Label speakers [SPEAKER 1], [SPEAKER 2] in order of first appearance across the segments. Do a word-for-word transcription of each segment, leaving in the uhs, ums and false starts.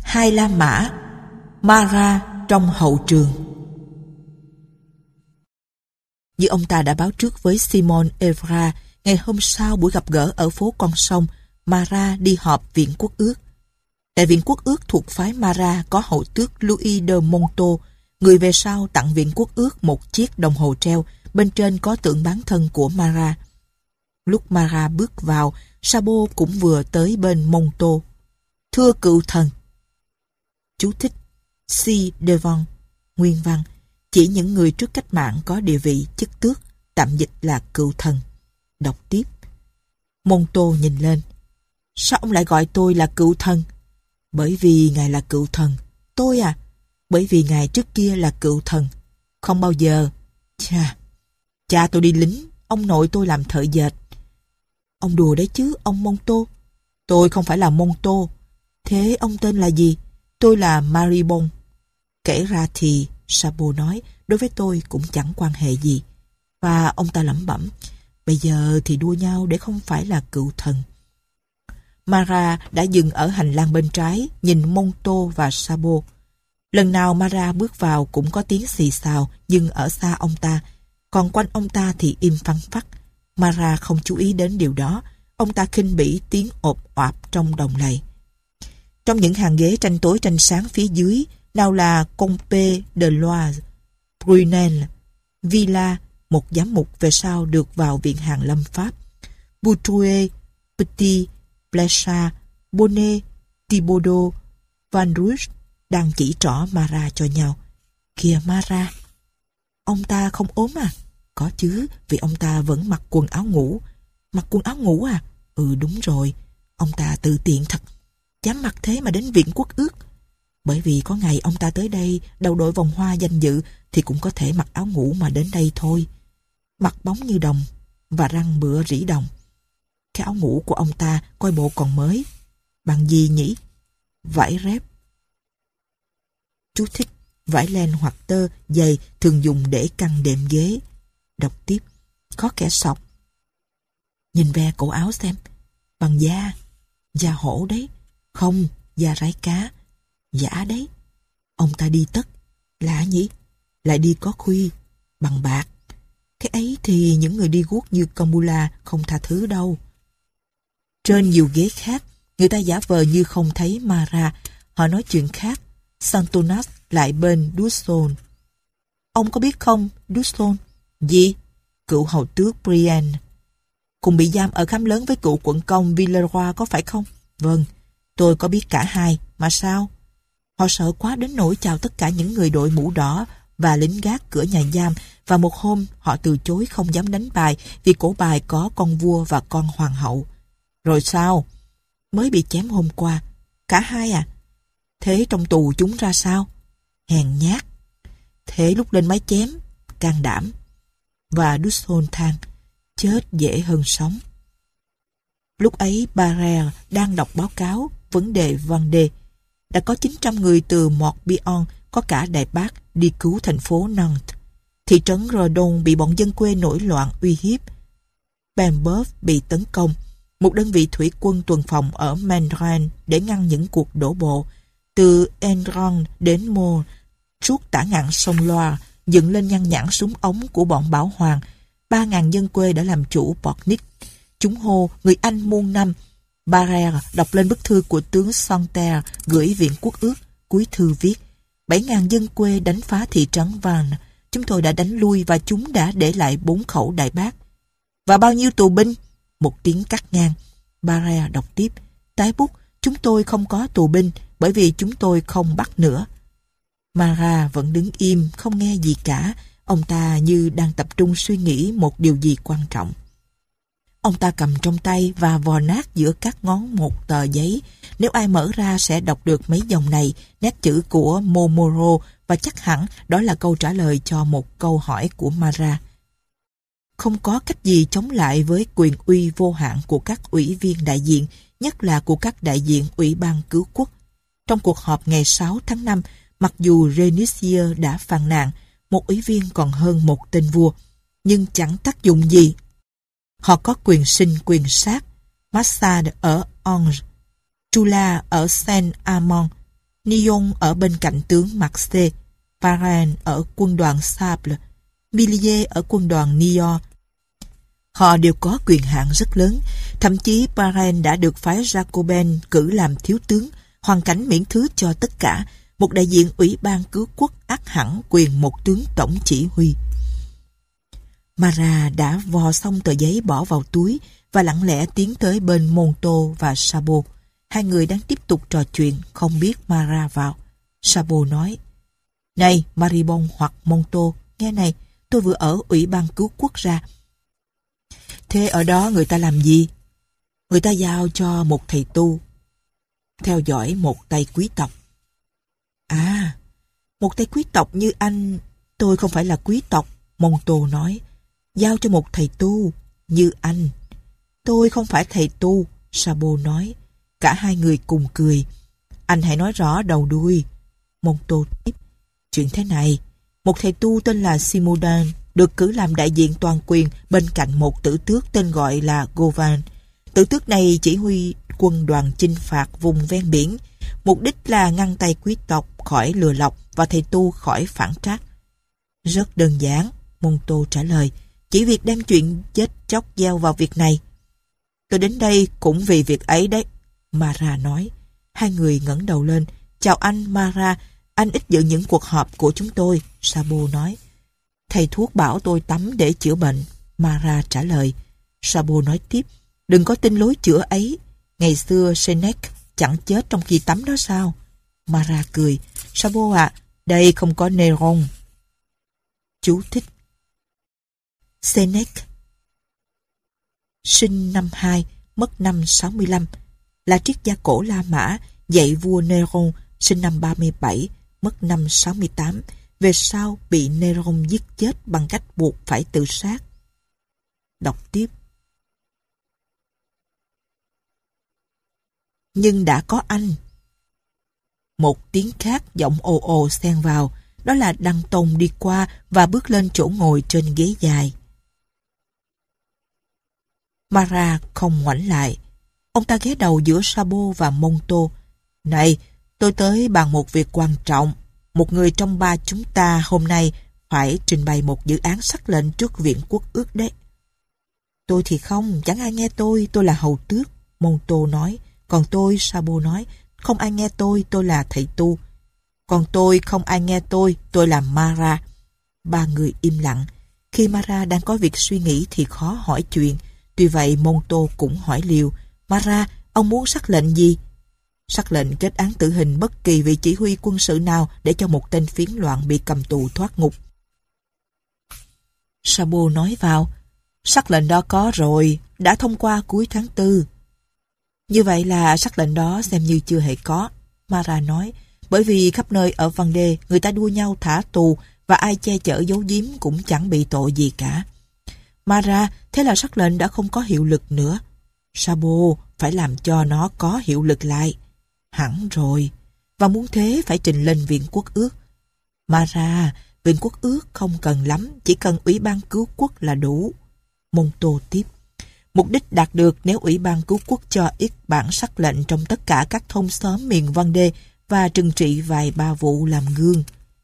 [SPEAKER 1] Hai La Mã, Marat trong hậu trường. Như ông ta đã báo trước với Simon Evra, ngày hôm sau buổi gặp gỡ ở phố con sông, Marat đi họp Viện Quốc ước. Tại Viện Quốc ước thuộc phái Marat có hậu tước Louis de Monto, người về sau tặng Viện Quốc ước một chiếc đồng hồ treo, bên trên có tượng bán thân của Marat. Lúc Marat bước vào, Sabot cũng vừa tới bên Monto. Thưa cựu thần. Chú thích ci devant, nguyên văn, chỉ những người trước cách mạng có địa vị chức tước, tạm dịch là cựu thần. Đọc tiếp. Monto nhìn lên. Sao ông lại gọi tôi là cựu thần? Bởi vì ngài là cựu thần. Tôi à? Bởi vì ngài trước kia là cựu thần. Không bao giờ. Chà, cha tôi đi lính, ông nội tôi làm thợ dệt. Ông đùa đấy chứ, ông Monto. Tôi không phải là Monto. Thế ông tên là gì? Tôi là Maribon. Kể ra thì, Sabot nói, đối với tôi cũng chẳng quan hệ gì. Và ông ta lẩm bẩm, bây giờ thì đua nhau để không phải là cựu thần. Marat đã dừng ở hành lang bên trái, nhìn Monto và Sabot. Lần nào Marat bước vào cũng có tiếng xì xào, nhưng ở xa ông ta, còn quanh ông ta thì im phăng phắc. Marat không chú ý đến điều đó. Ông ta khinh bỉ tiếng ộp oạp trong đồng lầy. Trong những hàng ghế tranh tối tranh sáng phía dưới, nào là Comte de Loise, Brunel, Villa, một giám mục về sau được vào Viện Hàn Lâm Pháp, Boutroux, Petit, Bléchard, Bonnet, Thibaudot, Van Rouge đang chỉ trỏ Marat cho nhau. Kìa Marat! Ông ta không ốm à? Có chứ, vì ông ta vẫn mặc quần áo ngủ. Mặc quần áo ngủ à? Ừ đúng rồi, ông ta tự tiện thật. Dám mặc thế mà đến Viện Quốc ước. Bởi vì có ngày ông ta tới đây đầu đội vòng hoa danh dự thì cũng có thể mặc áo ngủ mà đến đây thôi. Mặt bóng như đồng và răng bựa rỉ đồng. Cái áo ngủ của ông ta coi bộ còn mới. Bằng gì nhỉ? Vải rép. Chú thích: vải len hoặc tơ dày thường dùng để căng đệm ghế. Đọc tiếp. Có kẻ sọc. Nhìn ve cổ áo xem. Bằng da. Da hổ đấy. Không, da rái cá. Giả đấy. Ông ta đi tất. Lạ nhỉ? Lại đi có khuy. Bằng bạc. Cái ấy thì những người đi guốc như Comula không tha thứ đâu. Trên nhiều ghế khác, người ta giả vờ như không thấy Marat. Họ nói chuyện khác. Santonas lại bên Dusson. Ông có biết không, Dusson? Gì? Cựu hầu tước Brienne. Cùng bị giam ở khám lớn với cựu quận công Villeroy có phải không? Vâng, tôi có biết cả hai. Mà sao? Họ sợ quá đến nỗi chào tất cả những người đội mũ đỏ và lính gác cửa nhà giam, và một hôm họ từ chối không dám đánh bài vì cổ bài có con vua và con hoàng hậu. Rồi sao? Mới bị chém hôm qua. Cả hai à? Thế trong tù chúng ra sao? Hèn nhát. Thế lúc lên mái chém, can đảm. Và Dusson than, chết dễ hơn sống. Lúc ấy Barère đang đọc báo cáo vấn đề Vendée. Đã có chín trăm người từ Morbihan, có cả Đại Bác, đi cứu thành phố Nantes. Thị trấn Redon bị bọn dân quê nổi loạn uy hiếp. Bamberg bị tấn công. Một đơn vị thủy quân tuần phòng ở Mandrin để ngăn những cuộc đổ bộ. Từ Endron đến Meaux, suốt tả ngạn sông Loire, dựng lên nhăn nhãn súng ống của bọn Bảo Hoàng. Ba ngàn dân quê đã làm chủ Pornic. Chúng hô người Anh muôn năm. Barère đọc lên bức thư của tướng Santerre gửi Viện Quốc ước. Cuối thư viết: bảy ngàn dân quê đánh phá thị trấn Vannes. Chúng tôi đã đánh lui và chúng đã để lại bốn khẩu đại bác. Và bao nhiêu tù binh? Một tiếng cắt ngang. Barère đọc tiếp: tái bút, chúng tôi không có tù binh bởi vì chúng tôi không bắt nữa. Marat vẫn đứng im, không nghe gì cả. Ông ta như đang tập trung suy nghĩ một điều gì quan trọng. Ông ta cầm trong tay và vò nát giữa các ngón một tờ giấy. Nếu ai mở ra sẽ đọc được mấy dòng này, nét chữ của Momoro, và chắc hẳn đó là câu trả lời cho một câu hỏi của Marat. Không có cách gì chống lại với quyền uy vô hạn của các ủy viên đại diện, nhất là của các đại diện Ủy ban Cứu quốc. Trong cuộc họp ngày sáu tháng năm, mặc dù Rénissier đã phàn nàn, một ủy viên còn hơn một tên vua, nhưng chẳng tác dụng gì. Họ có quyền sinh quyền sát. Massad ở Angers, Chula ở Saint-Amand, Nyon ở bên cạnh tướng Marseille, Varenne ở quân đoàn Sable, Millier ở quân đoàn Niort. Họ đều có quyền hạn rất lớn, thậm chí Varenne đã được phái Jacobin cử làm thiếu tướng, hoàn cảnh miễn thứ cho tất cả, một đại diện ủy ban cứu quốc ắt hẳn quyền một tướng tổng chỉ huy. Marat đã vò xong tờ giấy bỏ vào túi và lặng lẽ tiến tới bên Monto và Sabot. Hai người đang tiếp tục trò chuyện, không biết Marat vào. Sabot nói, này Maribon hoặc Monto, nghe này, tôi vừa ở ủy ban cứu quốc ra. Thế ở đó người ta làm gì? Người ta giao cho một thầy tu theo dõi một tay quý tộc. À, một tay quý tộc như anh. Tôi không phải là quý tộc, Monto nói. Giao cho một thầy tu như anh. Tôi không phải thầy tu, Sabot nói. Cả hai người cùng cười. Anh hãy nói rõ đầu đuôi. Monto tiếp. Chuyện thế này, một thầy tu tên là Simodan được cử làm đại diện toàn quyền bên cạnh một tử tước tên gọi là Govan. Tử tước này chỉ huy quân đoàn chinh phạt vùng ven biển, mục đích là ngăn tay quý tộc khỏi lừa lọc và thầy tu khỏi phản trác. Rất đơn giản, Monto trả lời, chỉ việc đem chuyện chết chóc gieo vào việc này. Tôi đến đây cũng vì việc ấy đấy, Marat nói. Hai người ngẩng đầu lên. Chào anh, Marat, anh ít dự những cuộc họp của chúng tôi, Sabot nói. Thầy thuốc bảo tôi tắm để chữa bệnh, Marat trả lời. Sabot nói tiếp, đừng có tin lối chữa ấy. Ngày xưa Sénèque chẳng chết trong khi tắm đó sao? Marat cười. Sabot ạ, à, đây không có Néron. Chú thích. Sénèque sinh năm hai, mất năm sáu mươi lăm, là triết gia cổ La Mã, dạy vua Néron sinh năm ba mươi bảy, mất năm sáu mươi tám, về sau bị Néron giết chết bằng cách buộc phải tự sát. Đọc tiếp. Nhưng đã có anh. Một tiếng khác giọng ồ ồ xen vào, đó là Đăng Tông đi qua và bước lên chỗ ngồi trên ghế dài. Marat không ngoảnh lại. Ông ta ghé đầu giữa Sabot và Monto. Này, tôi tới bàn một việc quan trọng. Một người trong ba chúng ta hôm nay phải trình bày một dự án sắc lệnh trước Viện Quốc ước đấy. Tôi thì không, chẳng ai nghe tôi, tôi là hầu tước, Monto nói. Còn tôi, Sabot nói, không ai nghe tôi, tôi là thầy tu. Còn tôi, không ai nghe tôi, tôi là Marat. Ba người im lặng. Khi Marat đang có việc suy nghĩ thì khó hỏi chuyện. Tuy vậy Monto cũng hỏi liều. Marat, ông muốn sắc lệnh gì? Sắc lệnh kết án tử hình bất kỳ vị chỉ huy quân sự nào để cho một tên phiến loạn bị cầm tù thoát ngục. Sabot nói vào, sắc lệnh đó có rồi, đã thông qua cuối tháng tư. Như vậy là sắc lệnh đó xem như chưa hề có, Marat nói, bởi vì khắp nơi ở Vendée người ta đua nhau thả tù và ai che chở giấu giếm cũng chẳng bị tội gì cả. Marat, thế là sắc lệnh đã không có hiệu lực nữa. Sabot, phải làm cho nó có hiệu lực lại. Hẳn rồi. Và muốn thế phải trình lên Viện Quốc ước. Marat, Viện Quốc ước không cần lắm, chỉ cần Ủy ban cứu quốc là đủ. Monto tiếp. Mục đích đạt được nếu Ủy ban cứu quốc cho ít bản sắc lệnh trong tất cả các thôn xóm miền Vendée và trừng trị vài ba vụ làm gương.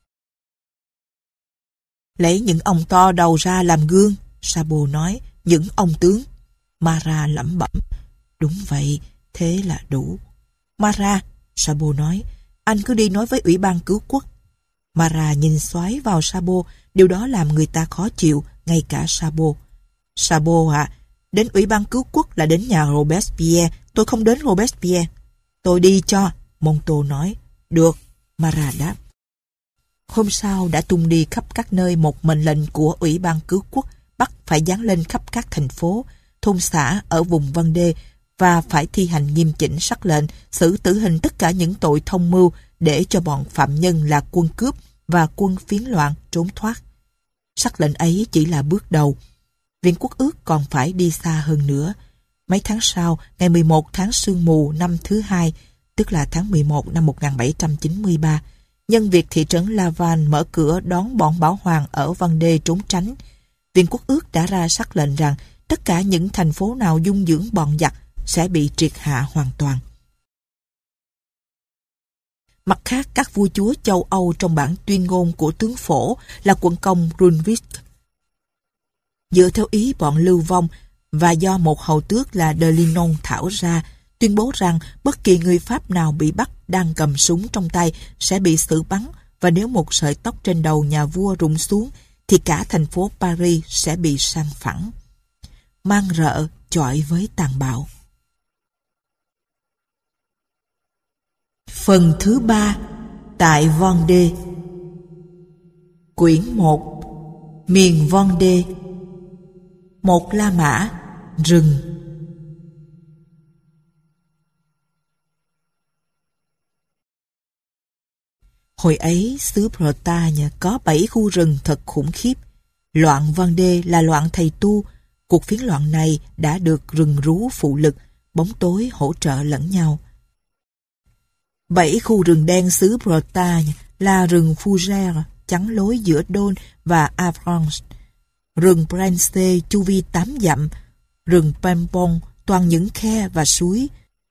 [SPEAKER 1] Lấy những ông to đầu ra làm gương, Sabot nói, những ông tướng. Marat lẩm bẩm. Đúng vậy, thế là đủ. Marat, Sabot nói, anh cứ đi nói với Ủy ban cứu quốc. Marat nhìn xoáy vào Sabot, điều đó làm người ta khó chịu, ngay cả Sabot. Sabot à, đến Ủy ban cứu quốc là đến nhà Robespierre, tôi không đến Robespierre. Tôi đi cho, Monto nói. Được, Marat đáp. Hôm sau đã tung đi khắp các nơi một mệnh lệnh của Ủy ban cứu quốc bắt phải dán lên khắp các thành phố, thôn xã ở vùng Vendée và phải thi hành nghiêm chỉnh sắc lệnh xử tử hình tất cả những tội thông mưu để cho bọn phạm nhân là quân cướp và quân phiến loạn trốn thoát. Sắc lệnh ấy chỉ là bước đầu. Viện Quốc ước còn phải đi xa hơn nữa. Mấy tháng sau, ngày mười một tháng Sương Mù năm thứ hai, tức là tháng mười một năm một nghìn bảy trăm chín mươi ba, nhân việc thị trấn Laval mở cửa đón bọn bảo hoàng ở Vendée trốn tránh, Viện Quốc ước đã ra sắc lệnh rằng tất cả những thành phố nào dung dưỡng bọn giặc sẽ bị triệt hạ hoàn toàn. Mặt khác các vua chúa châu Âu trong bản tuyên ngôn của tướng Phổ là quận công Brunswick. Dựa theo ý bọn Lưu Vong và do một hầu tước là De Linon thảo ra, tuyên bố rằng bất kỳ người Pháp nào bị bắt đang cầm súng trong tay sẽ bị xử bắn, và nếu một sợi tóc trên đầu nhà vua rụng xuống thì cả thành phố Paris sẽ bị san phẳng. Man rợ chọi với tàn bạo. Phần thứ ba, tại Vendée. Quyển một. Miền Vendée. Một La Mã, rừng. Hồi ấy, xứ Bretagne có bảy khu rừng thật khủng khiếp. Loạn Vendée là loạn thầy tu. Cuộc phiến loạn này đã được rừng rú phụ lực, bóng tối hỗ trợ lẫn nhau. Bảy khu rừng đen xứ Bretagne là rừng Fougères, chắn lối giữa Dône và Avranches, rừng Prince chu vi tám dặm, rừng Pempon toàn những khe và suối.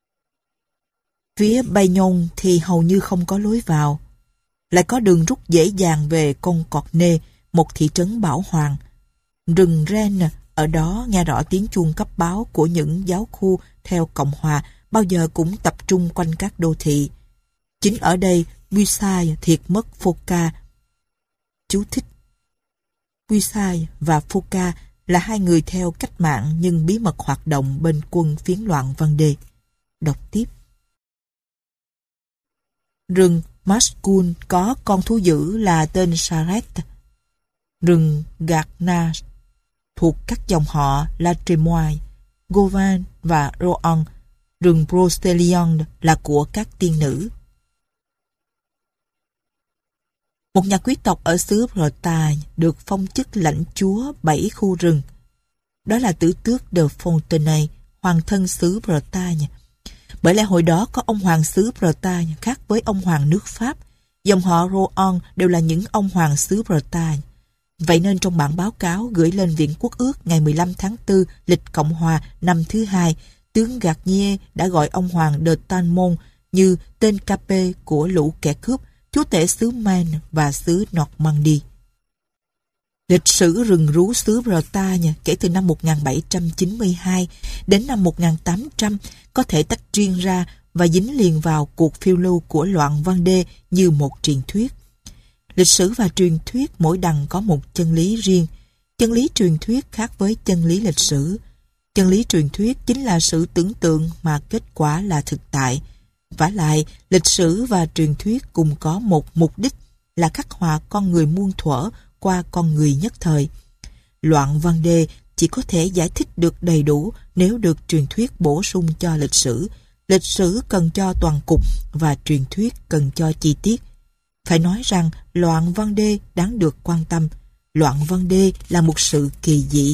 [SPEAKER 1] Phía Bayonne thì hầu như không có lối vào. Lại có đường rút dễ dàng về Concorné, một thị trấn bảo hoàng. Rừng Rennes, ở đó nghe rõ tiếng chuông cấp báo của những giáo khu theo Cộng hòa, bao giờ cũng tập trung quanh các đô thị. Chính ở đây, Bussai thiệt mất Foca. Chú thích: Bussai và Foca là hai người theo cách mạng nhưng bí mật hoạt động bên quân phiến loạn Vendée. Đọc tiếp. Rừng Mascounes có con thú dữ là tên Charette. Rừng Garnache thuộc các dòng họ La Trémoille, Gauvin và Rohan. Rừng Brocéliande là của các tiên nữ. Một nhà quý tộc ở xứ Bretagne được phong chức lãnh chúa bảy khu rừng. Đó là tử tước de Fontenay, hoàng thân xứ Bretagne. Bởi lẽ hồi đó có ông hoàng xứ Bretagne khác với ông hoàng nước Pháp. Dòng họ Rohan đều là những ông hoàng xứ Bretagne. Vậy nên trong bản báo cáo gửi lên Viện Quốc ước ngày mười lăm tháng tư lịch Cộng hòa năm thứ hai, tướng Garnier đã gọi ông hoàng de Talmont như tên Capet của lũ kẻ cướp, chúa tể xứ Maine và xứ Normandy. Lịch sử rừng rú xứ Bretagne kể từ năm một nghìn bảy trăm chín mươi hai đến năm một nghìn tám trăm có thể tách riêng ra và dính liền vào cuộc phiêu lưu của loạn Vendée như một truyền thuyết. Lịch sử và truyền thuyết mỗi đằng có một chân lý riêng. Chân lý truyền thuyết khác với chân lý lịch sử. Chân lý truyền thuyết chính là sự tưởng tượng mà kết quả là thực tại. Vả lại, lịch sử và truyền thuyết cùng có một mục đích là khắc họa con người muôn thuở qua con người nhất thời. Loạn Vendée chỉ có thể giải thích được đầy đủ nếu được truyền thuyết bổ sung cho lịch sử. Lịch sử cần cho toàn cục và truyền thuyết cần cho chi tiết. Phải nói rằng loạn Vendée đáng được quan tâm. Loạn Vendée là một sự kỳ dị.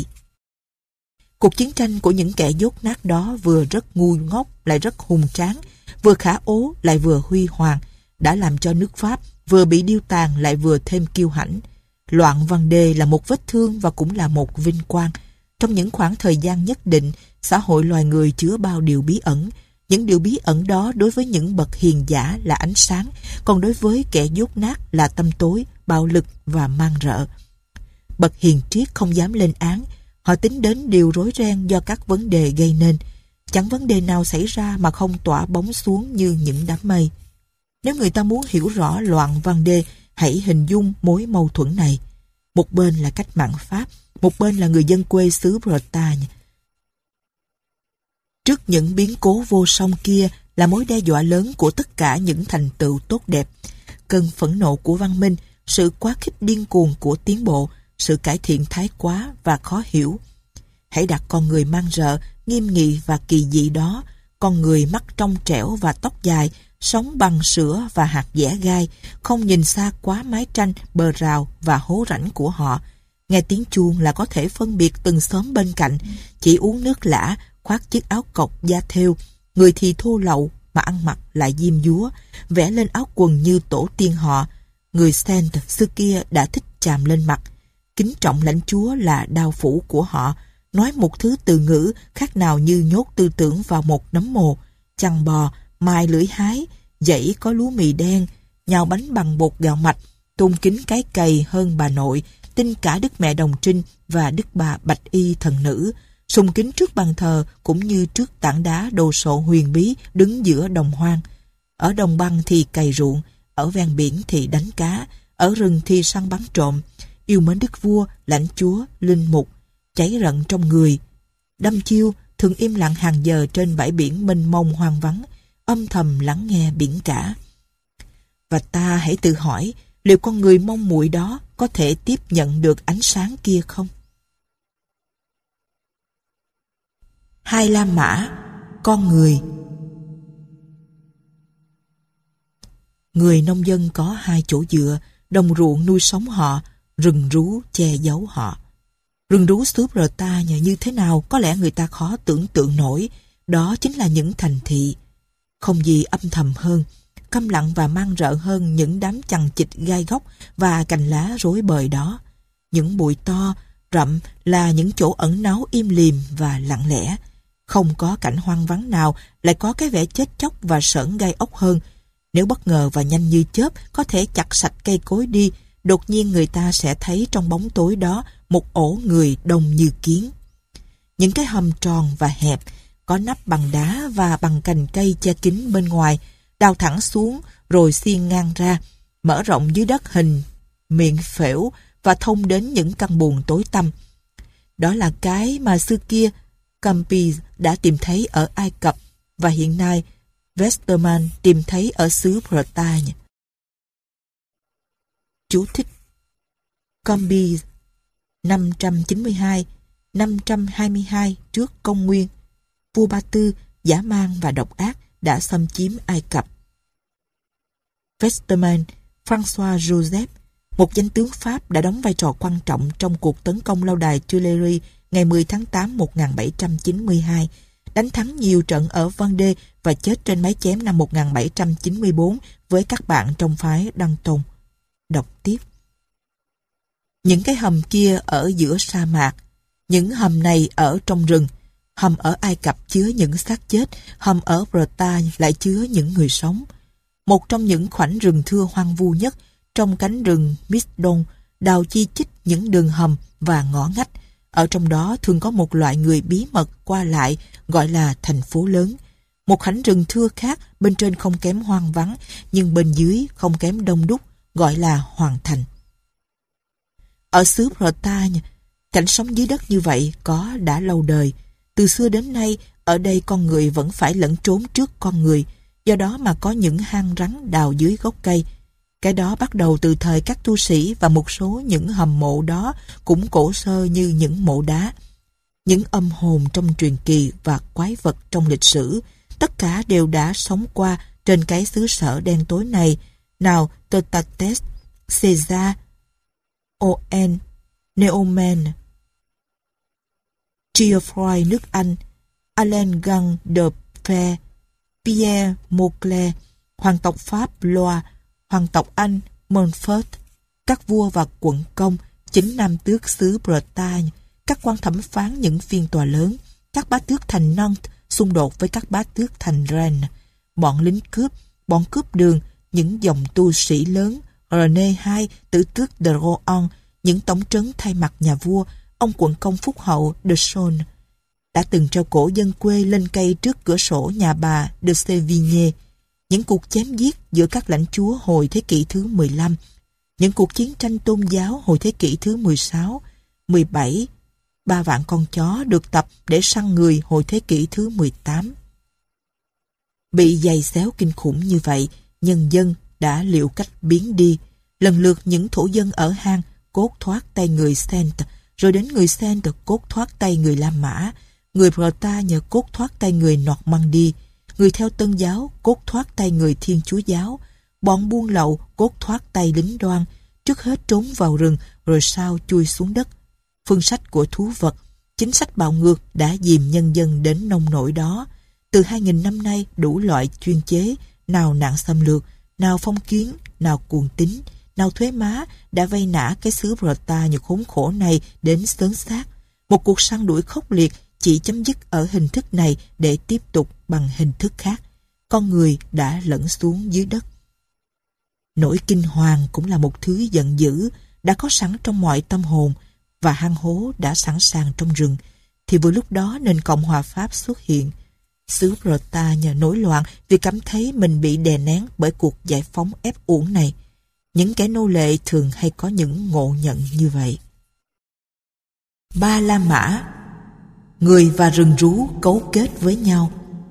[SPEAKER 1] Cuộc chiến tranh của những kẻ dốt nát đó vừa rất ngu ngốc lại rất hùng tráng, vừa khả ố lại vừa huy hoàng, đã làm cho nước Pháp vừa bị điêu tàn lại vừa thêm kiêu hãnh. Loạn Vendée là một vết thương và cũng là một vinh quang. Trong những khoảng thời gian nhất định, xã hội loài người chứa bao điều bí ẩn. Những điều bí ẩn đó đối với những bậc hiền giả là ánh sáng, còn đối với kẻ dốt nát là tăm tối, bạo lực và man rợ. Bậc hiền triết không dám lên án, họ tính đến điều rối ren do các vấn đề gây nên. Chẳng vấn đề nào xảy ra mà không tỏa bóng xuống như những đám mây. Nếu người ta muốn hiểu rõ loạn Vendée, hãy hình dung mối mâu thuẫn này. Một bên là cách mạng Pháp, một bên là người dân quê xứ Bretagne. Trước những biến cố vô song kia là mối đe dọa lớn của tất cả những thành tựu tốt đẹp. Cơn phẫn nộ của văn minh, sự quá khích điên cuồng của tiến bộ, sự cải thiện thái quá và khó hiểu. Hãy đặt con người man rợ, nghiêm nghị và kỳ dị đó, con người mắt trong trẻo và tóc dài, sống bằng sữa và hạt dẻ gai, không nhìn xa quá mái tranh, bờ rào và hố rãnh của họ. Nghe tiếng chuông là có thể phân biệt từng xóm bên cạnh, chỉ uống nước lã, khoác chiếc áo cộc da thêu, người thì thô lậu mà ăn mặc lại diêm dúa, vẽ lên áo quần như tổ tiên họ. Người Saint xưa kia đã thích chàm lên mặt. Kính trọng lãnh chúa là đao phủ của họ, nói một thứ từ ngữ khác nào như nhốt tư tưởng vào một nấm mồ. Chăn bò, mai lưỡi hái, dãy có lúa mì đen, nhào bánh bằng bột gạo mạch, tôn kính cái cày hơn bà nội, tin cả Đức Mẹ Đồng Trinh và Đức Bà Bạch Y Thần Nữ, sùng kính trước bàn thờ cũng như trước tảng đá đồ sộ huyền bí đứng giữa đồng hoang. Ở đồng băng thì cày ruộng, ở ven biển thì đánh cá, ở rừng thì săn bắn trộm, yêu mến đức vua, lãnh chúa, linh mục, cháy rận trong người. Đăm chiêu thường im lặng hàng giờ trên bãi biển mênh mông hoang vắng, âm thầm lắng nghe biển cả. Và ta hãy tự hỏi, liệu con người mong muội đó có thể tiếp nhận được ánh sáng kia không? Hai La Mã, con người. Người nông dân có hai chỗ dựa, đồng ruộng nuôi sống họ, rừng rú che giấu họ. Rừng rú xứ Bretagne như thế nào có lẽ người ta khó tưởng tượng nổi, đó chính là những thành thị. Không gì âm thầm hơn, câm lặng và mang rợ hơn những đám chằng chịt gai góc và cành lá rối bời đó. Những bụi to, rậm là những chỗ ẩn náu im lìm và lặng lẽ. Không có cảnh hoang vắng nào lại có cái vẻ chết chóc và sởn gai ốc hơn. Nếu bất ngờ và nhanh như chớp có thể chặt sạch cây cối đi, đột nhiên người ta sẽ thấy trong bóng tối đó một ổ người đông như kiến. Những cái hầm tròn và hẹp, có nắp bằng đá và bằng cành cây che kín bên ngoài, đào thẳng xuống rồi xiên ngang ra, mở rộng dưới đất hình miệng phễu và thông đến những căn buồng tối tăm. Đó là cái mà xưa kia Cambyse đã tìm thấy ở Ai Cập và hiện nay Westermann tìm thấy ở xứ Bretagne. Chú thích: Cambyse năm trăm chín mươi hai đến năm trăm hai mươi hai trước công nguyên, vua Ba Tư dã man và độc ác đã xâm chiếm Ai Cập. Westermann, François Joseph, một danh tướng Pháp đã đóng vai trò quan trọng trong cuộc tấn công lâu đài Tuileries ngày mười tháng tám một nghìn bảy trăm chín mươi hai, đánh thắng nhiều trận ở Vendée và chết trên mái chém năm một nghìn bảy trăm chín mươi tư với các bạn trong phái Danton. Đọc tiếp. Những cái hầm kia ở giữa sa mạc, những hầm này ở trong rừng. Hầm ở Ai Cập chứa những xác chết, hầm ở Bretagne lại chứa những người sống. Một trong những khoảnh rừng thưa hoang vu nhất, trong cánh rừng Misdon, đào chi chít những đường hầm và ngõ ngách. Ở trong đó thường có một loại người bí mật qua lại, gọi là thành phố lớn. Một khoảnh rừng thưa khác, bên trên không kém hoang vắng, nhưng bên dưới không kém đông đúc, gọi là hoàng thành. Ở xứ Bretagne, cảnh sống dưới đất như vậy có đã lâu đời. Từ xưa đến nay, ở đây con người vẫn phải lẫn trốn trước con người, do đó mà có những hang rắn đào dưới gốc cây. Cái đó bắt đầu từ thời các tu sĩ và một số những hầm mộ đó cũng cổ xơ như những mộ đá. Những âm hồn trong truyền kỳ và quái vật trong lịch sử, tất cả đều đã sống qua trên cái xứ sở đen tối này. Nào Tutates, Caesar, Owen, Neomen, Geoffroy nước Anh, Alain Gang de Pere, Pierre Mauclair, hoàng tộc Pháp Blois, hoàng tộc Anh Montfort, các vua và quận công, chính nam tước xứ Bretagne, các quan thẩm phán những phiên tòa lớn, các bá tước thành Nantes xung đột với các bá tước thành Rennes, bọn lính cướp, bọn cướp đường, những dòng tu sĩ lớn, René hai, tử tước de Rohan, những tổng trấn thay mặt nhà vua, ông quận công phúc hậu de Saulnes, đã từng treo cổ dân quê lên cây trước cửa sổ nhà bà de Sévigné, những cuộc chém giết giữa các lãnh chúa hồi thế kỷ thứ mười lăm, những cuộc chiến tranh tôn giáo hồi thế kỷ thứ mười sáu, mười bảy, ba vạn con chó được tập để săn người hồi thế kỷ thứ mười tám. Bị giày xéo kinh khủng như vậy, nhân dân đã liệu cách biến đi. Lần lượt những thổ dân ở hang cốt thoát tay người Celt, rồi đến người Celt cốt thoát tay người La Mã, người Bretagne cốt thoát tay người Normandy, người theo Tân giáo cốt thoát tay người Thiên Chúa giáo, bọn buôn lậu cốt thoát tay lính đoan, trước hết trốn vào rừng rồi sau chui xuống đất. Phương sách của thú vật, chính sách bạo ngược đã dìm nhân dân đến nông nổi đó. Từ hai nghìn năm nay, đủ loại chuyên chế, nào nạn xâm lược, nào phong kiến, nào cuồng tín, nào thuế má đã vây nã cái xứ Bretagne khốn khổ này đến xớn xác. Một cuộc săn đuổi khốc liệt chỉ chấm dứt ở hình thức này để tiếp tục bằng hình thức khác. Con người đã lẫn xuống dưới đất. Nỗi kinh hoàng cũng là một thứ giận dữ đã có sẵn trong mọi tâm hồn, và hang hố đã sẵn sàng trong rừng, thì vừa lúc đó nền Cộng hòa Pháp xuất hiện. Xứ Bretagne nổi loạn vì cảm thấy mình bị đè nén bởi cuộc giải phóng ép uổng này. Những kẻ nô lệ thường hay có những ngộ nhận như vậy. Ba La Mã, người và rừng rú cấu kết với nhau.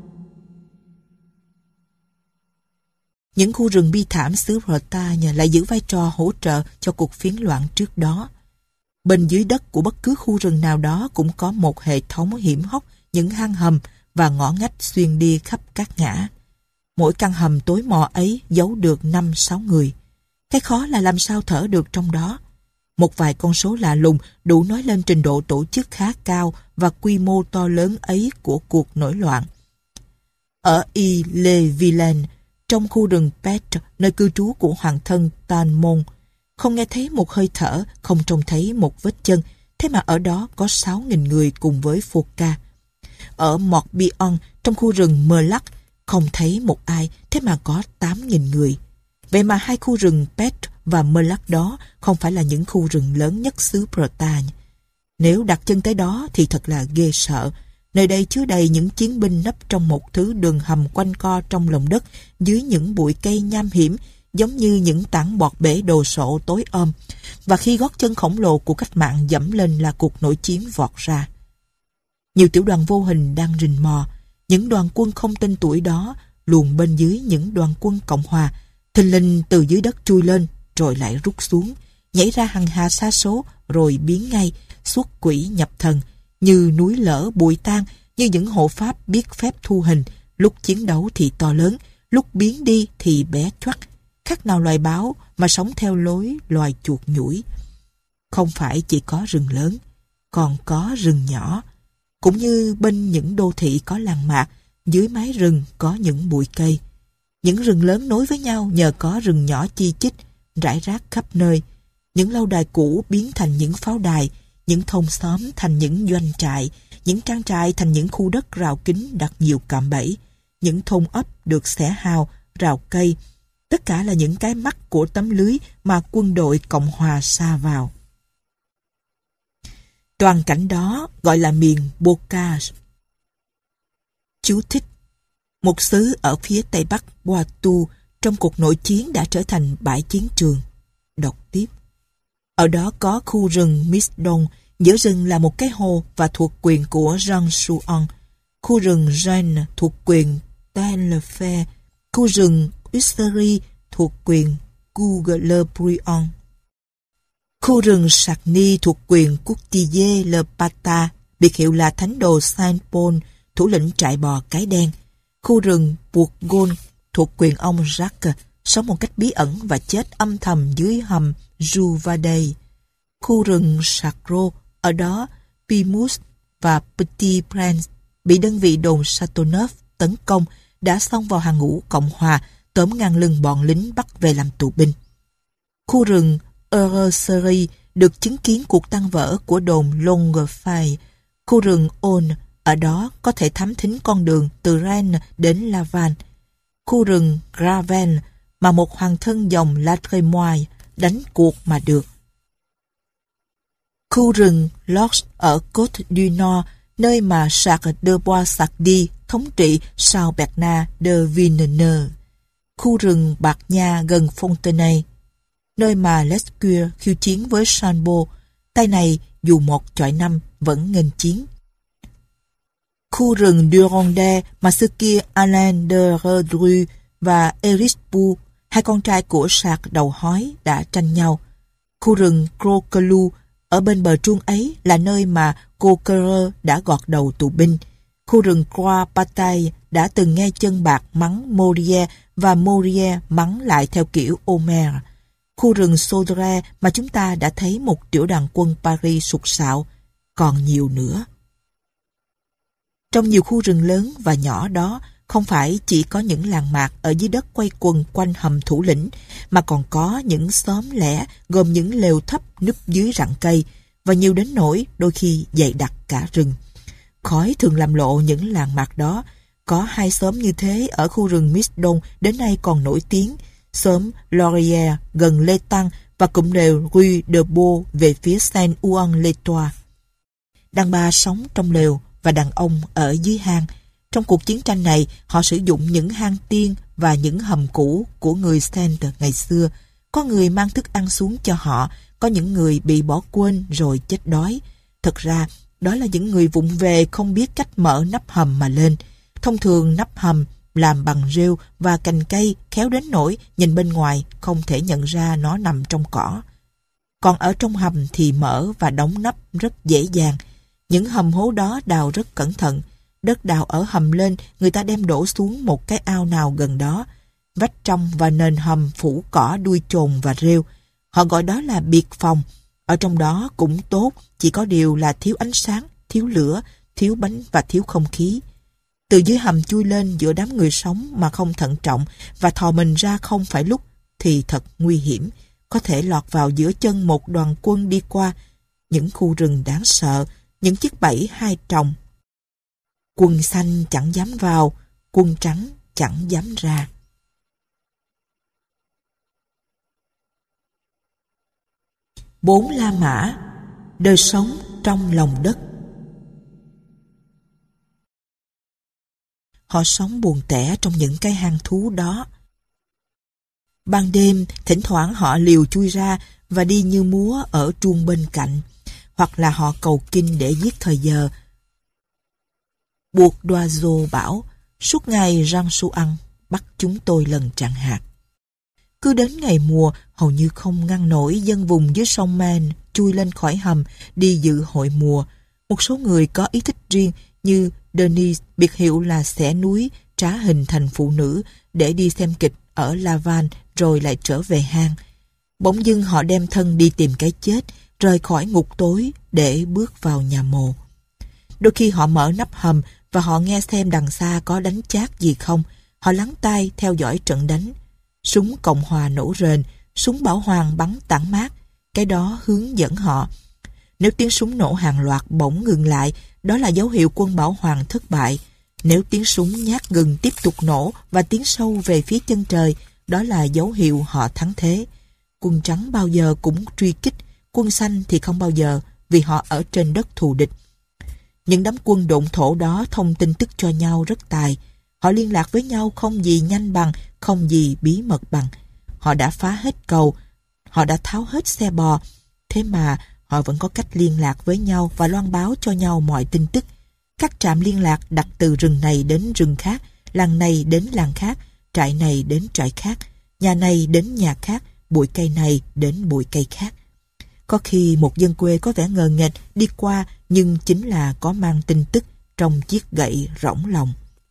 [SPEAKER 1] Những khu rừng bi thảm xứ Bretagne lại giữ vai trò hỗ trợ cho cuộc phiến loạn trước đó. Bên dưới đất của bất cứ khu rừng nào đó cũng có một hệ thống hiểm hóc, những hang hầm và ngõ ngách xuyên đi khắp các ngã. Mỗi căn hầm tối mò ấy giấu được năm sáu người. Cái khó là làm sao thở được trong đó. Một vài con số lạ lùng đủ nói lên trình độ tổ chức khá cao và quy mô to lớn ấy của cuộc nổi loạn. Ở Ille-Vilaine, trong khu rừng Petre, nơi cư trú của hoàng thân Talmont, không nghe thấy một hơi thở, không trông thấy một vết chân, thế mà ở đó có sáu nghìn người cùng với Foucault. Ở Morbihan, trong khu rừng Merlac, không thấy một ai, thế mà có tám nghìn người. Vậy mà hai khu rừng Petre và Merlac đó không phải là những khu rừng lớn nhất xứ Bretagne. Nếu đặt chân tới đó thì thật là ghê sợ. Nơi đây chứa đầy những chiến binh nấp trong một thứ đường hầm quanh co trong lòng đất, dưới những bụi cây nham hiểm, giống như những tảng bọt bể đồ sộ tối om. Và khi gót chân khổng lồ của cách mạng dẫm lên là cuộc nội chiến vọt ra. Nhiều tiểu đoàn vô hình đang rình mò. Những đoàn quân không tên tuổi đó luồn bên dưới những đoàn quân Cộng hòa, thình lình từ dưới đất chui lên, rồi lại rút xuống, nhảy ra hằng hà sa số, rồi biến ngay, xuất quỷ nhập thần, như núi lở bụi tan, như những hộ pháp biết phép thu hình, lúc chiến đấu thì to lớn, lúc biến đi thì bé choắt, khác nào loài báo mà sống theo lối loài chuột nhủi. Không phải chỉ có rừng lớn, còn có rừng nhỏ. Cũng như bên những đô thị có làng mạc, dưới mái rừng có những bụi cây. Những rừng lớn nối với nhau nhờ có rừng nhỏ chi chít, rải rác khắp nơi. Những lâu đài cũ biến thành những pháo đài, những thôn xóm thành những doanh trại, những trang trại thành những khu đất rào kính đặt nhiều cạm bẫy, những thôn ấp được xẻ hào, rào cây. Tất cả là những cái mắt của tấm lưới mà quân đội Cộng hòa sa vào. Toàn cảnh đó gọi là miền Bocage. Chú thích: một xứ ở phía tây bắc Poitou trong cuộc nội chiến đã trở thành bãi chiến trường. Đọc tiếp. Ở đó có khu rừng Misdon, giữa rừng là một cái hồ và thuộc quyền của Jean Chouan, khu rừng Rennes thuộc quyền Taillefer, khu rừng Usseri thuộc quyền Cougue-le-Bruant, khu rừng Charny thuộc quyền Courtillier-le-Pata, biệt hiệu là Thánh đồ Saint Paul, thủ lĩnh trại bò cái đen, khu rừng Bourgogne thuộc quyền ông Jacques, sống một cách bí ẩn và chết âm thầm dưới hầm Jouvadey, khu rừng Charcot, ở đó Pimous và Petit Prince bị đơn vị đồn Châteauneuf tấn công, đã xông vào hàng ngũ Cộng hòa, tóm ngang lưng bọn lính bắt về làm tù binh. Khu rừng Eurosserie được chứng kiến cuộc tan vỡ của đồn Longuefay. Khu rừng Aulne, ở đó có thể thám thính con đường từ Rennes đến Laval. Khu rừng Gravel mà một hoàng thân dòng La Trémoille đánh cuộc mà được. Khu rừng Lorch ở Côte du Nord, nơi mà Charles de Boissardy thống trị sau Bernard de Villeneuve. Khu rừng Bạc Nha gần Fontenay, nơi mà Lescure khiêu chiến với Chambaud, tay này dù một chọi năm vẫn nghênh chiến. Khu rừng Durande mà xưa kia Alain de Redru và Erisbu, hai con trai của Sạc đầu hói, đã tranh nhau. Khu rừng Croquelou ở bên bờ truông ấy là nơi mà Coquerel đã gọt đầu tù binh. Khu rừng Croix Bataille đã từng nghe chân bạc mắng Molière và Molière mắng lại theo kiểu Homer. Khu rừng Saudray mà chúng ta đã thấy một tiểu đoàn quân Paris sụt sạo, còn nhiều nữa. Trong nhiều khu rừng lớn và nhỏ đó, không phải chỉ có những làng mạc ở dưới đất quay quần quanh hầm thủ lĩnh, mà còn có những xóm lẻ gồm những lều thấp núp dưới rặng cây, và nhiều đến nỗi đôi khi dày đặc cả rừng. Khói thường làm lộ những làng mạc đó. Có hai xóm như thế ở khu rừng Misdon đến nay còn nổi tiếng. xóm Laurière gần Lê Tăng và cụm lều Rue de Beau về phía Saint-Ouen-l'Étoile. Đàn bà sống trong lều và đàn ông ở dưới hang. Trong cuộc chiến tranh này, họ sử dụng những hang tiên và những hầm cũ của người Saint ngày xưa. Có người mang thức ăn xuống cho họ, có những người bị bỏ quên rồi chết đói. Thật ra, đó là những người vụng về không biết cách mở nắp hầm mà lên. Thông thường nắp hầm làm bằng rêu và cành cây khéo đến nỗi nhìn bên ngoài không thể nhận ra nó nằm trong cỏ. Còn ở trong hầm thì mở và đóng nắp rất dễ dàng. Những hầm hố đó đào rất cẩn thận. Đất đào ở hầm lên, người ta đem đổ xuống một cái ao nào gần đó. Vách trong và nền hầm phủ cỏ đuôi chồn và rêu. Họ gọi đó là biệt phòng. Ở trong đó cũng tốt, chỉ có điều là thiếu ánh sáng, thiếu lửa, thiếu bánh và thiếu không khí. Từ dưới hầm chui lên giữa đám người sống mà không thận trọng và thò mình ra không phải lúc thì thật nguy hiểm. Có thể lọt vào giữa chân một đoàn quân đi qua. Những khu rừng đáng sợ, những chiếc bẫy hai tròng. Quân xanh chẳng dám vào, quân trắng chẳng dám ra. Bốn La Mã, đời sống trong lòng đất. Họ sống buồn tẻ trong những cái hang thú đó. Ban đêm, thỉnh thoảng họ liều chui ra và đi như múa ở truông bên cạnh, hoặc là họ cầu kinh để giết thời giờ. Buộc Doiseau bảo, suốt ngày Jean Souan bắt chúng tôi lần chẳng hạt. Cứ đến ngày mùa, hầu như không ngăn nổi dân vùng dưới sông Maine chui lên khỏi hầm đi dự hội mùa. Một số người có ý thích riêng như Denis, biệt hiệu là xẻ núi, trá hình thành phụ nữ để đi xem kịch ở Laval rồi lại trở về hang. Bỗng dưng họ đem thân đi tìm cái chết, rời khỏi ngục tối để bước vào nhà mồ. Đôi khi họ mở nắp hầm và họ nghe xem đằng xa có đánh chát gì không. Họ lắng tai theo dõi trận đánh. Súng Cộng Hòa nổ rền, súng Bảo Hoàng bắn tản mát. Cái đó hướng dẫn họ. Nếu tiếng súng nổ hàng loạt bỗng ngừng lại, đó là dấu hiệu quân Bảo Hoàng thất bại. Nếu tiếng súng nhát ngừng tiếp tục nổ và tiến sâu về phía chân trời, đó là dấu hiệu họ thắng thế. Quân trắng bao giờ cũng truy kích, quân xanh thì không bao giờ, vì họ ở trên đất thù địch. Những đám quân độn thổ đó thông tin tức cho nhau rất tài. Họ liên lạc với nhau không gì nhanh bằng, không gì bí mật bằng. Họ đã phá hết cầu, họ đã tháo hết xe bò. Thế mà họ vẫn có cách liên lạc với nhau và loan báo cho nhau mọi tin tức. Các trạm liên lạc đặt từ rừng này đến rừng khác, làng này đến làng khác, trại này đến trại khác, nhà này đến nhà khác, bụi cây này đến bụi cây khác. Có khi một dân quê có vẻ ngờ nghệch đi qua nhưng chính là có mang tin tức trong chiếc gậy rỗng lòng.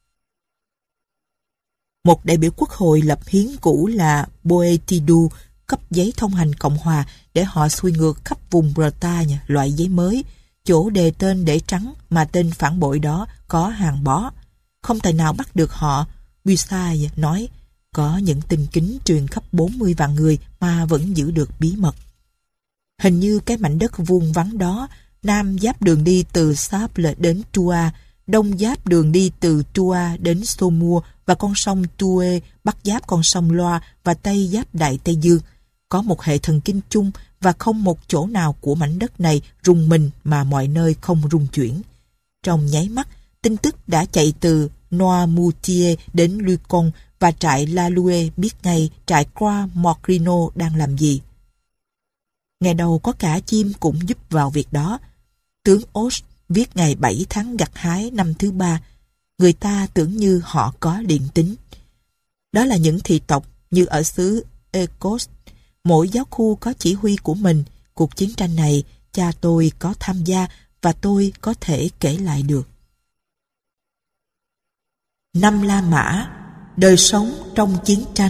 [SPEAKER 1] Một đại biểu quốc hội lập hiến cũ là Boetidu cấp giấy thông hành Cộng Hòa để họ xuôi ngược khắp vùng Bretagne loại giấy mới, chỗ đề tên để trắng mà tên phản bội đó có hàng bó. Không tài nào bắt được họ. Buissai nói, có những tin kín truyền khắp bốn mươi vạn người mà vẫn giữ được bí mật. Hình như cái mảnh đất vuông vắn đó, nam giáp đường đi từ Sable đến Troyes, đông giáp đường đi từ Troyes đến Saumur và con sông Thouet, bắc giáp con sông Loire và tây giáp Đại Tây Dương. Có một hệ thần kinh chung và không một chỗ nào của mảnh đất này rung mình mà mọi nơi không rung chuyển. Trong nháy mắt, tin tức đã chạy từ Noirmoutier đến Luçon và trại La Loué biết ngay trại Croix Mocrino đang làm gì. Ngày đầu có cả chim cũng giúp vào việc đó. Tướng Osh viết ngày bảy tháng gặt hái năm thứ ba. Người ta tưởng như họ có điện tính. Đó là những thị tộc như ở xứ Ecos. Mỗi giáo khu có chỉ huy của mình. Cuộc chiến tranh này cha tôi có tham gia và tôi có thể kể lại được. Năm La Mã, đời sống trong chiến tranh.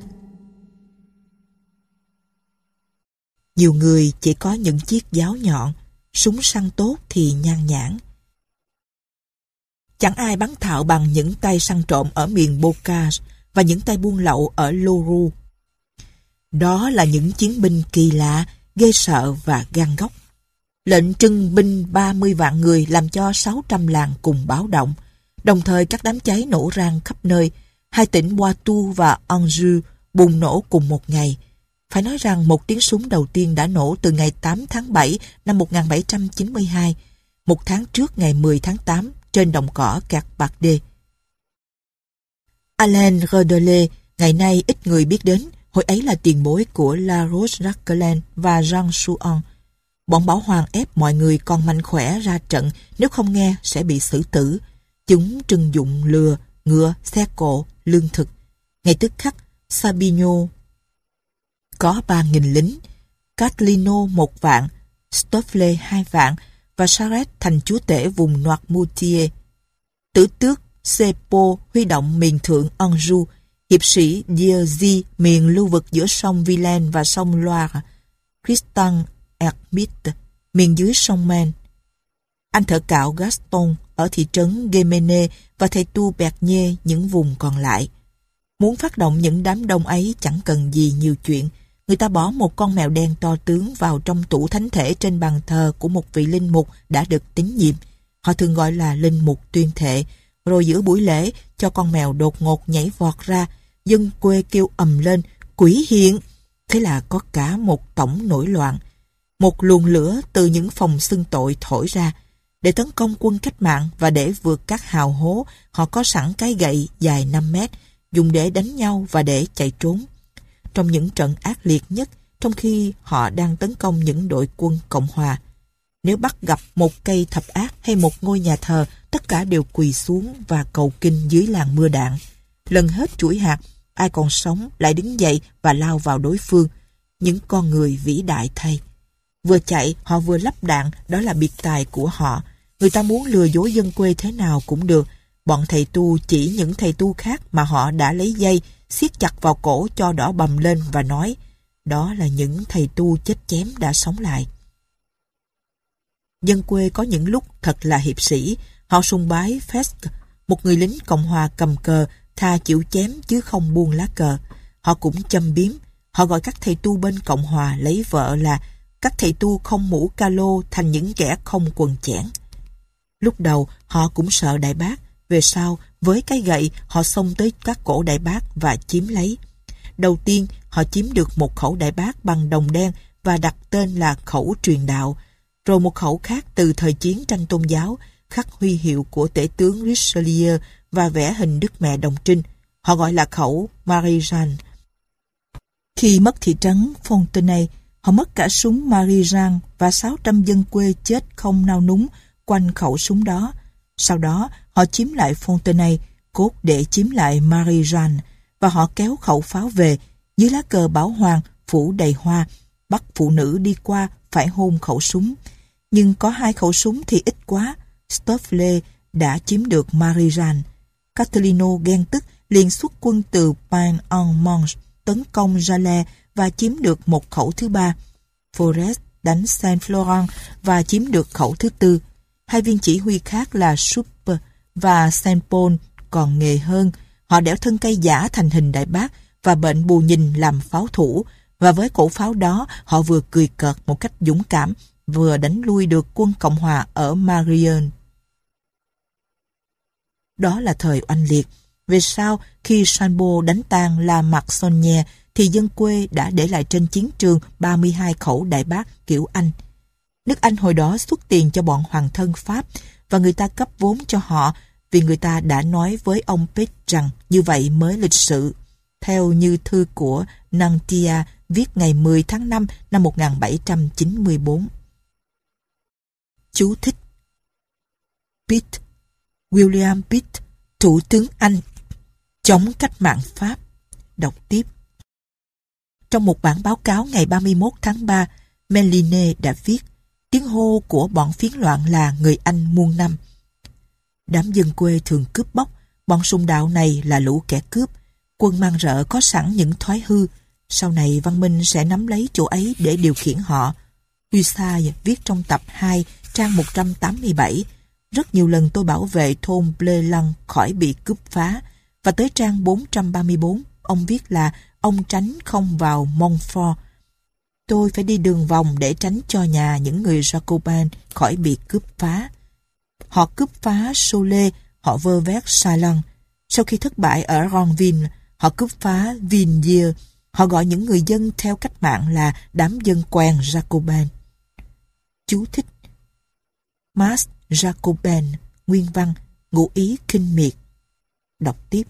[SPEAKER 1] Nhiều người chỉ có những chiếc giáo nhọn, súng săn tốt thì nhan nhản. Chẳng ai bắn thạo bằng những tay săn trộm ở miền Bocage và những tay buôn lậu ở Loru. Đó là những chiến binh kỳ lạ, ghê sợ và gan góc. Lệnh trưng binh ba mươi vạn người làm cho sáu trăm làng cùng báo động. Đồng thời các đám cháy nổ rang khắp nơi. Hai tỉnh Poitou và Anjou bùng nổ cùng một ngày. Phải nói rằng một tiếng súng đầu tiên đã nổ từ ngày tám tháng bảy năm một nghìn bảy trăm chín mươi hai, một tháng trước ngày mười tháng tám, trên đồng cỏ Cạc Bạc Đê. Alain Rodelet, ngày nay ít người biết đến, hồi ấy là tiền bối của La Roche-Jacquelin và Jean Chouan. Bọn Bảo Hoàng ép mọi người còn mạnh khỏe ra trận, nếu không nghe sẽ bị xử tử. Chúng trưng dụng lừa, ngựa, xe cộ, lương thực. Ngay tức khắc, Sabino có ba nghìn lính, Catlino một vạn, Stoffle hai vạn và Charette thành chúa tể vùng Noirmoutier. Tử tước Sepo huy động miền thượng Anjou, hiệp sĩ Dierzy miền lưu vực giữa sông Vilaine và sông Loire, Tristan Hermite miền dưới sông Maine. Anh thợ cạo Gaston ở thị trấn Guémené và thầy tu Bernier những vùng còn lại. Muốn phát động những đám đông ấy chẳng cần gì nhiều chuyện. Người ta bỏ một con mèo đen to tướng vào trong tủ thánh thể trên bàn thờ của một vị linh mục đã được tín nhiệm. Họ thường gọi là linh mục tuyên thệ. Rồi giữa buổi lễ cho con mèo đột ngột nhảy vọt ra. Dân quê kêu ầm lên, quỷ hiện. Thế là có cả một tổng nổi loạn. Một luồng lửa từ những phòng xưng tội thổi ra. Để tấn công quân cách mạng và để vượt các hào hố, họ có sẵn cái gậy dài năm mét, dùng để đánh nhau và để chạy trốn. Trong những trận ác liệt nhất, trong khi họ đang tấn công những đội quân Cộng Hòa, nếu bắt gặp một cây thập ác hay một ngôi nhà thờ, tất cả đều quỳ xuống và cầu kinh dưới làn mưa đạn. Lần hết chuỗi hạt, ai còn sống lại đứng dậy và lao vào đối phương. Những con người vĩ đại thay. Vừa chạy, họ vừa lắp đạn, đó là biệt tài của họ. Người ta muốn lừa dối dân quê thế nào cũng được. Bọn thầy tu chỉ những thầy tu khác mà họ đã lấy dây, siết chặt vào cổ cho đỏ bầm lên và nói, đó là những thầy tu chết chém đã sống lại. Dân quê có những lúc thật là hiệp sĩ. Họ sùng bái Fiesque, một người lính Cộng Hòa cầm cờ, thà chịu chém chứ không buông lá cờ. Họ cũng châm biếm. Họ gọi các thầy tu bên Cộng Hòa lấy vợ là các thầy tu không mũ ca lô thành những kẻ không quần chẽn. Lúc đầu họ cũng sợ Đại Bác. Về sau, với cái gậy, họ xông tới các cổ Đại Bác và chiếm lấy. Đầu tiên, họ chiếm được một khẩu Đại Bác bằng đồng đen và đặt tên là khẩu truyền đạo. Rồi một khẩu khác từ thời chiến tranh tôn giáo, khắc huy hiệu của tể tướng Richelieu và vẽ hình Đức Mẹ Đồng Trinh. Họ gọi là khẩu Marie-Jeanne. Khi mất thị trấn Fontenay, họ mất cả súng Marie-Jeanne và sáu trăm dân quê chết không nao núng quanh khẩu súng đó. Sau đó, họ chiếm lại Fontenay, cốt để chiếm lại Marie-Jeanne, và họ kéo khẩu pháo về, dưới lá cờ Bảo Hoàng phủ đầy hoa, bắt phụ nữ đi qua phải hôn khẩu súng. Nhưng có hai khẩu súng thì ít quá. Stoffle đã chiếm được Marie-Jeanne. Castellino ghen tức liền xuất quân từ Pain-en-Manche tấn công Jalais và chiếm được một khẩu thứ ba. Forest đánh Saint-Florent và chiếm được khẩu thứ tư. Hai viên chỉ huy khác là Suppe và Saint-Paul còn nghề hơn. Họ đẽo thân cây giả thành hình Đại Bác và bệnh bù nhìn làm pháo thủ. Và với cổ pháo đó, họ vừa cười cợt một cách dũng cảm, vừa đánh lui được quân Cộng Hòa ở Marion. Đó là thời oanh liệt. Về sau, khi Chambaud đánh tan La Marçonnière, thì dân quê đã để lại trên chiến trường ba mươi hai khẩu Đại Bác kiểu Anh. Nước Anh hồi đó xuất tiền cho bọn hoàng thân Pháp, và người ta cấp vốn cho họ vì người ta đã nói với ông Pitt rằng như vậy mới lịch sự. Theo như thư của Nantia viết ngày mười tháng năm năm một nghìn bảy trăm chín mươi tư. Chú thích: Pitt, William Pitt, thủ tướng Anh, chống cách mạng Pháp. Đọc tiếp. Trong một bản báo cáo ngày ba mươi mốt tháng ba, Méline đã viết, tiếng hô của bọn phiến loạn là người Anh muôn năm. Đám dân quê thường cướp bóc, bọn sùng đạo này là lũ kẻ cướp. Quân mang rợ có sẵn những thói hư, sau này văn minh sẽ nắm lấy chỗ ấy để điều khiển họ. Huysay viết trong tập hai, trang một trăm tám mươi bảy, rất nhiều lần tôi bảo vệ thôn Blélan khỏi bị cướp phá, và tới trang bốn trăm ba mươi tư, ông viết là ông tránh không vào Montfort. Tôi phải đi đường vòng để tránh cho nhà những người Jacobin khỏi bị cướp phá. Họ cướp phá Cholet, họ vơ vét Salon. Sau khi thất bại ở Ranville, Họ cướp phá Villiers. Họ gọi những người dân theo cách mạng là đám dân quèn Jacobin. Chú thích: Mas Jacobin, nguyên văn, ngụ ý khinh miệt. Đọc tiếp: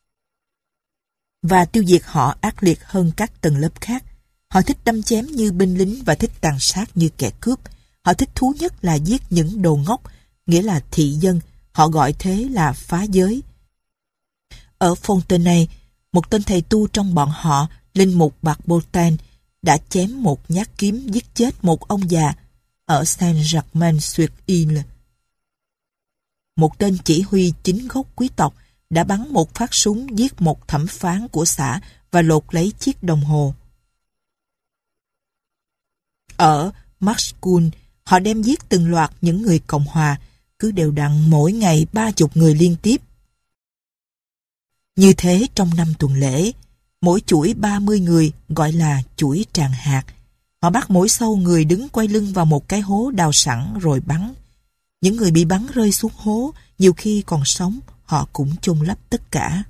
[SPEAKER 1] và tiêu diệt họ ác liệt hơn các tầng lớp khác. Họ thích đâm chém như binh lính và thích tàn sát như kẻ cướp. Họ thích thú nhất là giết những đồ ngốc, nghĩa là thị dân. Họ gọi thế là phá giới. Ở Fontenay, một tên thầy tu trong bọn họ, linh mục Barbotin, đã chém một nhát kiếm giết chết một ông già. Ở Saint-Germain-sur-Ile, một tên chỉ huy chính gốc quý tộc đã bắn một phát súng giết một thẩm phán của xã và lột lấy chiếc đồng hồ. Ở Marscoun, họ đem giết từng loạt những người Cộng hòa, cứ đều đặn mỗi ngày ba chục người liên tiếp. Như thế trong năm tuần lễ, mỗi chuỗi ba mươi người gọi là chuỗi tràng hạt. Họ bắt mỗi sâu người đứng quay lưng vào một cái hố đào sẵn rồi bắn. Những người bị bắn rơi xuống hố, nhiều khi còn sống, họ cũng chôn lấp tất cả.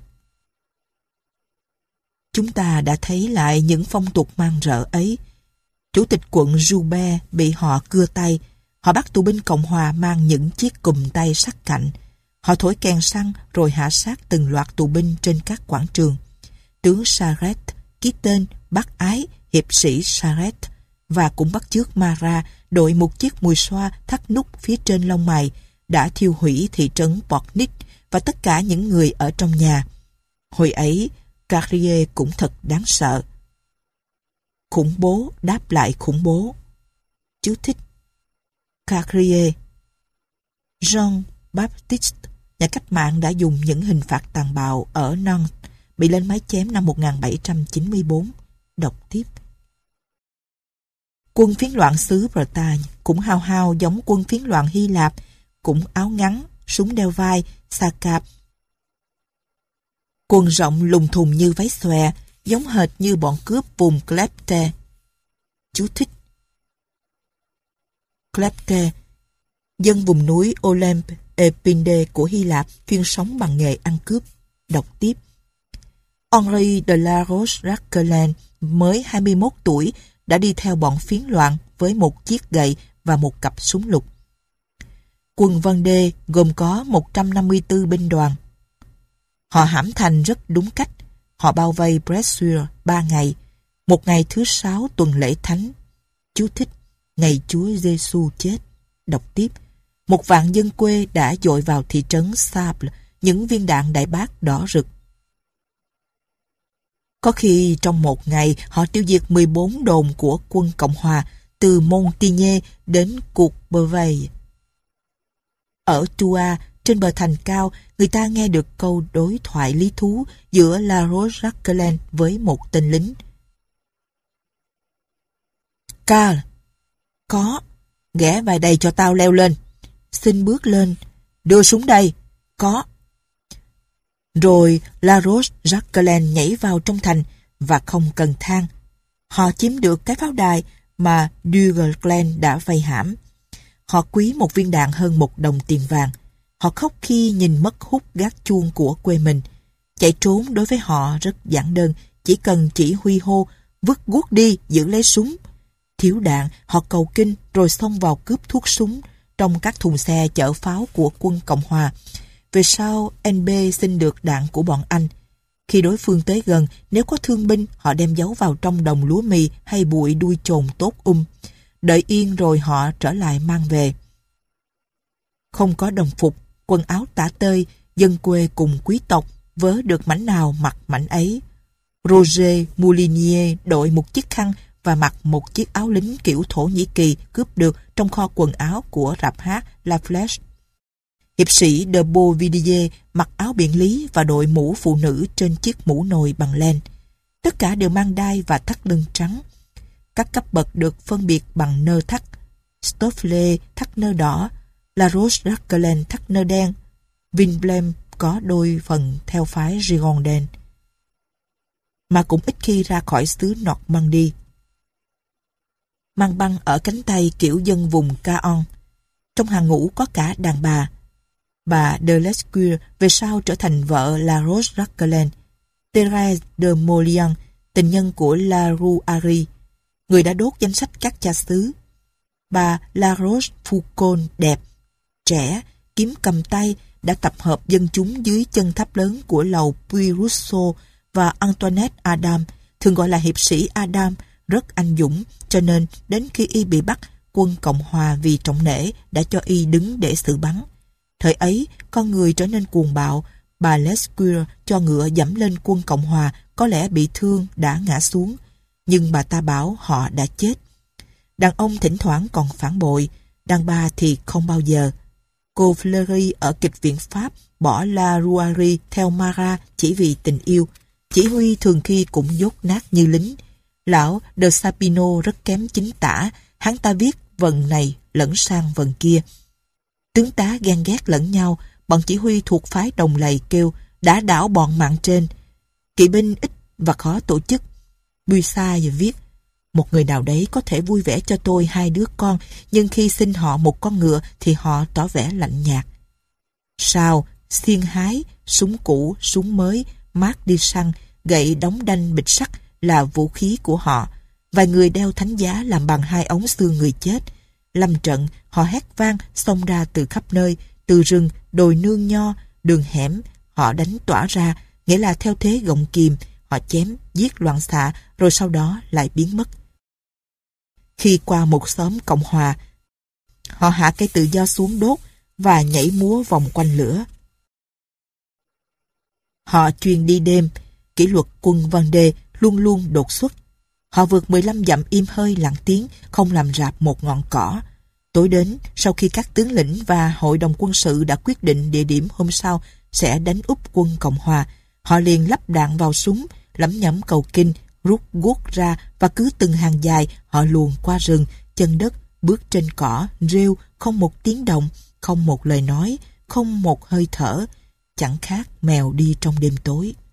[SPEAKER 1] Chúng ta đã thấy lại những phong tục man rợ ấy. Chủ tịch quận Joubert bị họ cưa tay. Họ bắt tù binh Cộng hòa mang những chiếc cùm tay sắc cạnh. Họ thổi kèn xăng rồi hạ sát từng loạt tù binh trên các quảng trường. Tướng Charette ký tên bác ái hiệp sĩ Charette và cũng bắt chước Marat đội một chiếc mùi xoa thắt nút phía trên lông mày đã thiêu hủy thị trấn Pornic và tất cả những người ở trong nhà. Hồi ấy, Carrier cũng thật đáng sợ. Khủng bố đáp lại khủng bố. Chú thích: Carrier Jean Baptiste, nhà cách mạng đã dùng những hình phạt tàn bạo ở Nantes, bị lên mái chém năm một nghìn bảy trăm chín mươi tư. Đọc tiếp: quân phiến loạn xứ Bretagne cũng hao hao giống quân phiến loạn Hy Lạp, cũng áo ngắn, súng đeo vai, xà cạp, quần rộng lùng thùng như váy xòe, giống hệt như bọn cướp vùng Klepte. Chú thích: Klepte, dân vùng núi Olympe Epinde của Hy Lạp, chuyên sống bằng nghề ăn cướp. Đọc tiếp: Henri de la Roche-Jacquelin, mới hai mươi mốt tuổi, đã đi theo bọn phiến loạn với một chiếc gậy và một cặp súng lục. Quân Vendée gồm có một trăm năm mươi tư binh đoàn. Họ hãm thành rất đúng cách. Họ bao vây Bressuire ba ngày, một ngày thứ sáu tuần lễ thánh. Chú thích: ngày Chúa Giêsu chết. Đọc tiếp: một vạn dân quê đã dội vào thị trấn Sable, những viên đạn đại bác đỏ rực. Có khi trong một ngày họ tiêu diệt mười bốn đồn của quân Cộng hòa từ Montigny đến Courbevoie. Ở Tours, trên bờ thành cao, người ta nghe được câu đối thoại lý thú giữa La Roche-Jacquelin với một tên lính. Carl, có, ghé vài đây cho tao leo lên. Xin bước lên, đưa súng đây, có. Rồi La Roche-Jacquelin nhảy vào trong thành và không cần thang. Họ chiếm được cái pháo đài mà Duguesclin đã vây hãm. Họ quý một viên đạn hơn một đồng tiền vàng. Họ khóc khi nhìn mất hút gác chuông của quê mình. Chạy trốn đối với họ rất giản đơn, chỉ cần chỉ huy hô, vứt guốc đi, giữ lấy súng. Thiếu đạn, họ cầu kinh rồi xông vào cướp thuốc súng trong các thùng xe chở pháo của quân Cộng hòa. Về sau, en bê xin được đạn của bọn Anh. Khi đối phương tới gần, nếu có thương binh, họ đem giấu vào trong đồng lúa mì hay bụi đuôi chồn tốt um. Đợi yên rồi họ trở lại mang về. Không có đồng phục, quần áo tả tơi, dân quê cùng quý tộc vớ được mảnh nào mặc mảnh ấy. Roger Moulinier đội một chiếc khăn và mặc một chiếc áo lính kiểu Thổ Nhĩ Kỳ cướp được trong kho quần áo của rạp hát La Flèche. Hiệp sĩ de Beauvilliers mặc áo biện lý và đội mũ phụ nữ trên chiếc mũ nồi bằng len. Tất cả đều mang đai và thắt lưng trắng. Các cấp bậc được phân biệt bằng nơ thắt. Stofflet thắt nơ đỏ, La Roche-Jacquelin thắt nơ đen, Vinblem có đôi phần theo phái Girondin, mà cũng ít khi ra khỏi xứ Normandy. Mang băng ở cánh tay kiểu dân vùng Caen. Trong hàng ngũ có cả đàn bà. Bà de Lescure về sau trở thành vợ La Roche-Jacquelin. Thérèse de Molian, tình nhân của La Rouarie, người đã đốt danh sách các cha xứ. Bà La Rochefoucauld đẹp, trẻ, kiếm cầm tay, đã tập hợp dân chúng dưới chân tháp lớn của lầu Puy Rousseau, và Antoinette Adam, thường gọi là hiệp sĩ Adam, rất anh dũng, cho nên đến khi y bị bắt, quân Cộng Hòa vì trọng nể đã cho y đứng để xử bắn. Thời ấy, con người trở nên cuồng bạo, bà Lescure cho ngựa dẫm lên quân Cộng Hòa, có lẽ bị thương đã ngã xuống, nhưng bà ta bảo họ đã chết. Đàn ông thỉnh thoảng còn phản bội, đàn bà thì không bao giờ. Cô Fleury ở kịch viện Pháp bỏ La Rouarie theo Marat chỉ vì tình yêu. Chỉ huy thường khi cũng dốt nát như lính. Lão de Sapino rất kém chính tả, hắn ta viết vần này lẫn sang vần kia. Tướng tá ghen ghét lẫn nhau, bọn chỉ huy thuộc phái Đồng Lầy kêu đã đảo bọn mạng trên. Kỵ binh ít và khó tổ chức. Buissard viết: một người nào đấy có thể vui vẻ cho tôi hai đứa con, nhưng khi xin họ một con ngựa thì họ tỏ vẻ lạnh nhạt. Sao, xiên hái, súng cũ, súng mới, mác đi săn, gậy đóng đanh bịch sắt là vũ khí của họ. Vài người đeo thánh giá làm bằng hai ống xương người chết. Lâm trận, họ hét vang xông ra từ khắp nơi, từ rừng, đồi nương nho, đường hẻm. Họ đánh tỏa ra, nghĩa là theo thế gọng kìm. Họ chém, giết loạn xạ, rồi sau đó lại biến mất. Khi qua một xóm Cộng Hòa, họ hạ cây tự do xuống đốt và nhảy múa vòng quanh lửa. Họ chuyên đi đêm, kỷ luật quân Vendée luôn luôn đột xuất. Họ vượt mười lăm dặm im hơi lặng tiếng, không làm rạp một ngọn cỏ. Tối đến, sau khi các tướng lĩnh và hội đồng quân sự đã quyết định địa điểm hôm sau sẽ đánh úp quân Cộng Hòa, họ liền lắp đạn vào súng, lẩm nhẩm cầu kinh, rút guốc ra và cứ từng hàng dài họ luồn qua rừng, chân đất, bước trên cỏ, rêu, không một tiếng động, không một lời nói, không một hơi thở, chẳng khác mèo đi trong đêm tối.